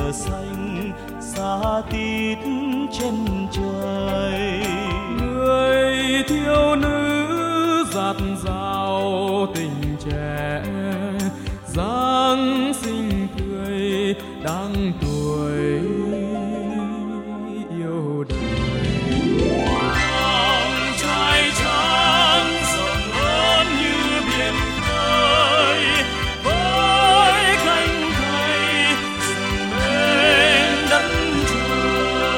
mùa xanh xa tít chân trời. Người thiếu nữ dạt dào tình trẻ, dáng xinh tươi đang tuổi yêu đời. Vòng trai trắng rộng lớn như biển khơi, với cánh thầy dựng bên đất trời.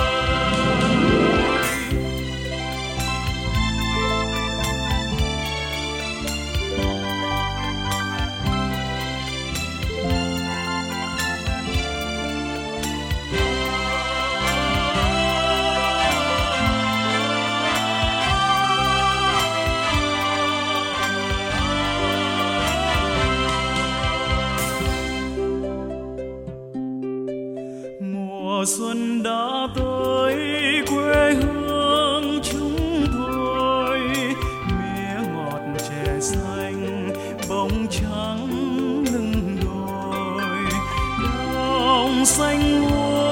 Mùa xuân đã tới quê hương chúng tôi, mía ngọt chè xanh bông trắng lưng đồi, đồng xanh